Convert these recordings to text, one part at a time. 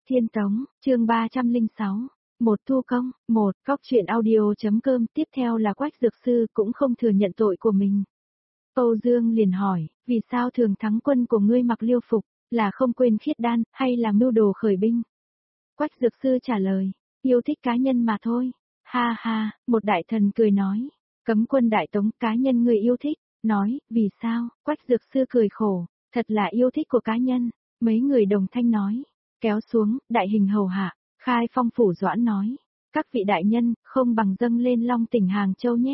Thiên Tống, chương 306. Một thu công, một góc truyện audio.com. Tiếp theo là Quách Dược Sư cũng không thừa nhận tội của mình. Âu Dương liền hỏi, vì sao Thường Thắng quân của ngươi mặc liêu phục, là không quên khiết đan, hay là mưu đồ khởi binh? Quách Dược Sư trả lời, yêu thích cá nhân mà thôi. Ha ha, một đại thần cười nói, cấm quân đại tống cá nhân người yêu thích, nói, vì sao? Quách Dược Sư cười khổ, thật là yêu thích của cá nhân. Mấy người đồng thanh nói, kéo xuống, đại hình hầu hạ. Khai Phong Phủ Doãn nói, các vị đại nhân, không bằng dâng lên Long tỉnh Hàng Châu nhé.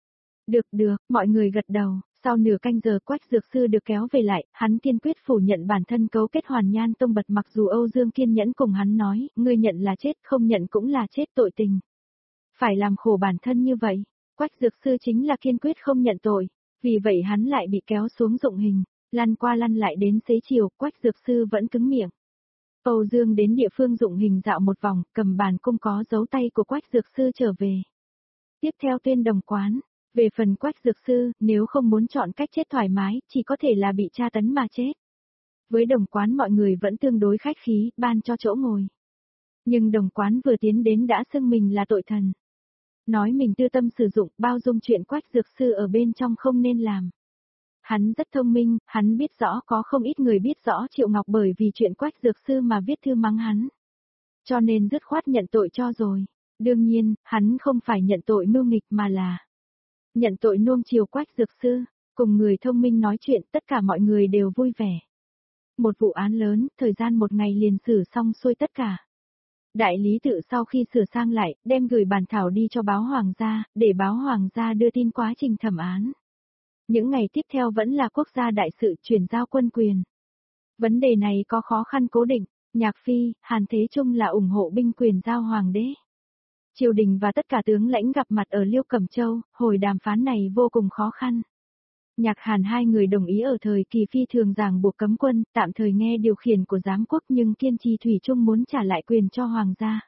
Được, mọi người gật đầu. Sau nửa canh giờ Quách Dược Sư được kéo về lại, hắn kiên quyết phủ nhận bản thân cấu kết Hoàn Nhan Tông Bật, mặc dù Âu Dương kiên nhẫn cùng hắn nói, ngươi nhận là chết, không nhận cũng là chết, tội tình. Phải làm khổ bản thân như vậy, Quách Dược Sư chính là kiên quyết không nhận tội, vì vậy hắn lại bị kéo xuống dụng hình, lăn qua lăn lại đến xế chiều, Quách Dược Sư vẫn cứng miệng. Âu Dương đến địa phương dụng hình dạo một vòng, cầm bàn cung có dấu tay của Quách Dược Sư trở về. Tiếp theo tuyên đồng quán, về phần Quách Dược Sư, nếu không muốn chọn cách chết thoải mái, chỉ có thể là bị tra tấn mà chết. Với đồng quán mọi người vẫn tương đối khách khí, ban cho chỗ ngồi. Nhưng đồng quán vừa tiến đến đã xưng mình là tội thần. Nói mình tư tâm sử dụng, bao dung chuyện Quách Dược Sư ở bên trong không nên làm. Hắn rất thông minh, hắn biết rõ có không ít người biết rõ Triệu Ngọc bởi vì chuyện Quách Dược Sư mà viết thư mắng hắn. Cho nên dứt khoát nhận tội cho rồi. Đương nhiên, hắn không phải nhận tội mưu nghịch mà là nhận tội nuông chiều Quách Dược Sư. Cùng người thông minh nói chuyện, tất cả mọi người đều vui vẻ. Một vụ án lớn, thời gian một ngày liền xử xong xuôi tất cả. Đại lý tự sau khi sửa sang lại, đem gửi bản thảo đi cho báo hoàng gia, để báo hoàng gia đưa tin quá trình thẩm án. Những ngày tiếp theo vẫn là quốc gia đại sự chuyển giao quân quyền. Vấn đề này có khó khăn cố định, Nhạc Phi, Hàn Thế Trung là ủng hộ binh quyền giao hoàng đế. Triều đình và tất cả tướng lãnh gặp mặt ở Liêu Cẩm Châu, hồi đàm phán này vô cùng khó khăn. Nhạc Hàn hai người đồng ý ở thời kỳ phi thường ràng buộc cấm quân, tạm thời nghe điều khiển của giám quốc nhưng kiên trì thủy chung muốn trả lại quyền cho hoàng gia.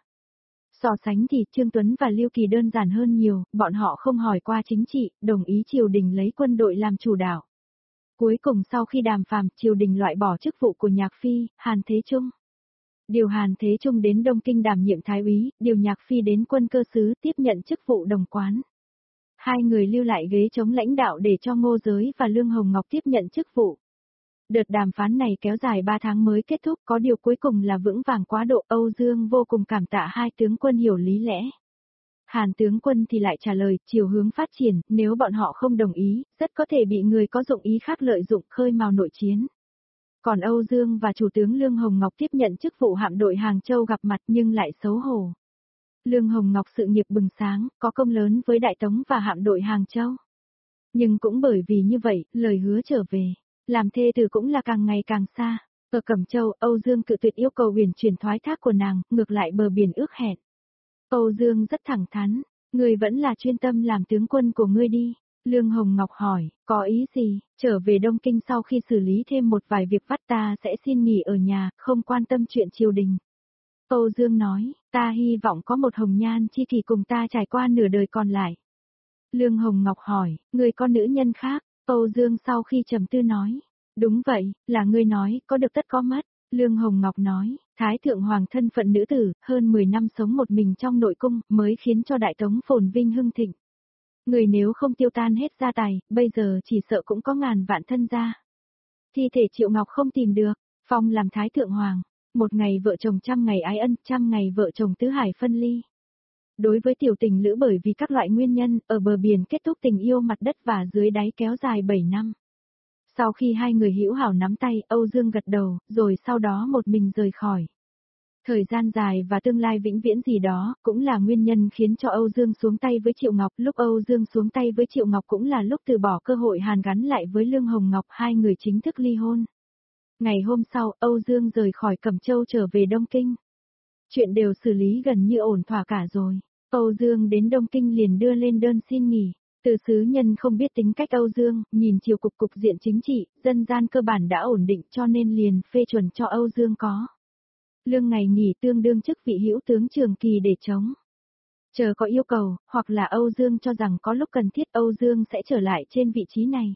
So sánh thì Trương Tuấn và Lưu Kỳ đơn giản hơn nhiều, bọn họ không hỏi qua chính trị, đồng ý triều đình lấy quân đội làm chủ đạo. Cuối cùng sau khi đàm phán, triều đình loại bỏ chức vụ của Nhạc Phi, Hàn Thế Trung. Điều Hàn Thế Trung đến Đông Kinh đảm nhiệm thái úy, điều Nhạc Phi đến quân cơ sứ tiếp nhận chức vụ đồng quán. Hai người lưu lại ghế chống lãnh đạo để cho Ngô Giới và Lương Hồng Ngọc tiếp nhận chức vụ. Đợt đàm phán này kéo dài 3 tháng mới kết thúc, có điều cuối cùng là vững vàng quá độ. Âu Dương vô cùng cảm tạ hai tướng quân hiểu lý lẽ. Hàn tướng quân thì lại trả lời, chiều hướng phát triển, nếu bọn họ không đồng ý, rất có thể bị người có dụng ý khác lợi dụng khơi mào nội chiến. Còn Âu Dương và chủ tướng Lương Hồng Ngọc tiếp nhận chức vụ hạm đội Hàng Châu gặp mặt nhưng lại xấu hổ. Lương Hồng Ngọc sự nghiệp bừng sáng, có công lớn với Đại Tống và hạm đội Hàng Châu. Nhưng cũng bởi vì như vậy, lời hứa trở về, làm thê tử cũng là càng ngày càng xa. Ở Cẩm Châu, Âu Dương cự tuyệt yêu cầu huyền chuyển thoái thác của nàng, ngược lại bờ biển ước hẹn. Âu Dương rất thẳng thắn, ngươi vẫn là chuyên tâm làm tướng quân của ngươi đi. Lương Hồng Ngọc hỏi, có ý gì? Trở về Đông Kinh sau khi xử lý thêm một vài việc vắt ta sẽ xin nghỉ ở nhà, không quan tâm chuyện triều đình. Âu Dương nói, ta hy vọng có một hồng nhan chi kỷ cùng ta trải qua nửa đời còn lại. Lương Hồng Ngọc hỏi, ngươi có nữ nhân khác? Âu Dương sau khi trầm tư nói, đúng vậy, là ngươi nói, có được tất có mất. Lương Hồng Ngọc nói, Thái Thượng Hoàng thân phận nữ tử, hơn 10 năm sống một mình trong nội cung, mới khiến cho Đại Tống phồn vinh hưng thịnh. Người nếu không tiêu tan hết gia tài, bây giờ chỉ sợ cũng có ngàn vạn thân gia. Thi thể Triệu Ngọc không tìm được, phong làm Thái Thượng Hoàng, một ngày vợ chồng trăm ngày ái ân, trăm ngày vợ chồng tứ hải phân ly. Đối với tiểu tình lữ bởi vì các loại nguyên nhân, ở bờ biển kết thúc tình yêu mặt đất và dưới đáy kéo dài 7 năm. Sau khi hai người hữu hảo nắm tay, Âu Dương gật đầu, rồi sau đó một mình rời khỏi. Thời gian dài và tương lai vĩnh viễn gì đó, cũng là nguyên nhân khiến cho Âu Dương xuống tay với Triệu Ngọc. Lúc Âu Dương xuống tay với Triệu Ngọc cũng là lúc từ bỏ cơ hội hàn gắn lại với Lương Hồng Ngọc, hai người chính thức ly hôn. Ngày hôm sau, Âu Dương rời khỏi Cẩm Châu trở về Đông Kinh. Chuyện đều xử lý gần như ổn thỏa cả rồi. Âu Dương đến Đông Kinh liền đưa lên đơn xin nghỉ. Từ sứ nhân không biết tính cách Âu Dương, nhìn chiều cục diện chính trị, dân gian cơ bản đã ổn định cho nên liền phê chuẩn cho Âu Dương có lương ngày nghỉ tương đương chức vị hữu tướng trường kỳ để chống. Chờ có yêu cầu, hoặc là Âu Dương cho rằng có lúc cần thiết Âu Dương sẽ trở lại trên vị trí này.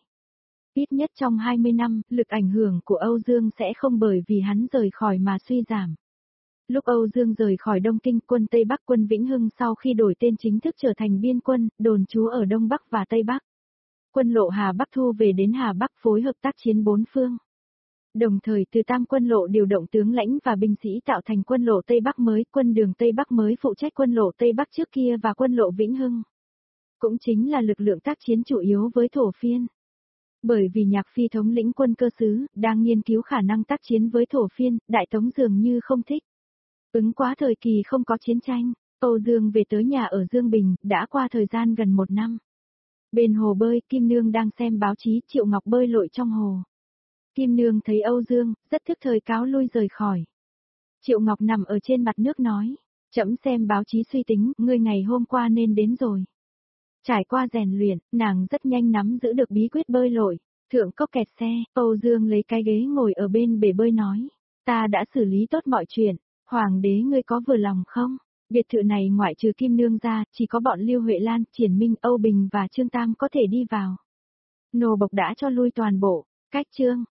Ít nhất trong 20 năm, lực ảnh hưởng của Âu Dương sẽ không bởi vì hắn rời khỏi mà suy giảm. Lúc Âu Dương rời khỏi Đông Kinh, quân Tây Bắc quân Vĩnh Hưng sau khi đổi tên chính thức trở thành biên quân, đồn trú ở Đông Bắc và Tây Bắc. Quân lộ Hà Bắc thu về đến Hà Bắc phối hợp tác chiến bốn phương. Đồng thời từ Tam quân lộ điều động tướng lãnh và binh sĩ tạo thành quân lộ Tây Bắc mới, quân đường Tây Bắc mới phụ trách quân lộ Tây Bắc trước kia và quân lộ Vĩnh Hưng. Cũng chính là lực lượng tác chiến chủ yếu với Thổ Phiên. Bởi vì Nhạc Phi thống lĩnh quân cơ xứ, đang nghiên cứu khả năng tác chiến với Thổ Phiên, Đại Tống dường như không thích. Ứng quá thời kỳ không có chiến tranh, Âu Dương về tới nhà ở Dương Bình, đã qua thời gian gần 1 năm. Bên hồ bơi, Kim Nương đang xem báo chí, Triệu Ngọc bơi lội trong hồ. Kim Nương thấy Âu Dương, rất thức thời cáo lui rời khỏi. Triệu Ngọc nằm ở trên mặt nước nói, trẫm xem báo chí suy tính, ngươi ngày hôm qua nên đến rồi. Trải qua rèn luyện, nàng rất nhanh nắm giữ được bí quyết bơi lội. Thượng cốc kẹt xe, Âu Dương lấy cái ghế ngồi ở bên bể bơi nói, ta đã xử lý tốt mọi chuyện, hoàng đế ngươi có vừa lòng không? Biệt thự này ngoại trừ Kim Nương ra, chỉ có bọn Lưu Huệ Lan, Triển Minh, Âu Bình và Trương Tam có thể đi vào. Nô bộc đã cho lui toàn bộ, cách chương.